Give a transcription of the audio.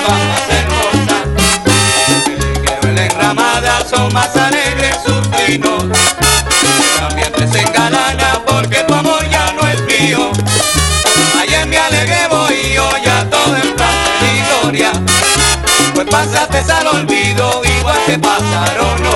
más hermosa. El liguero y la enramada son más alegres sus trinos. El ambiente se engalana porque tu amor ya no es mío. Ayer me alegré voy y hoy ya todo en placer y gloria. Pues pasaste al olvido igual que pasaron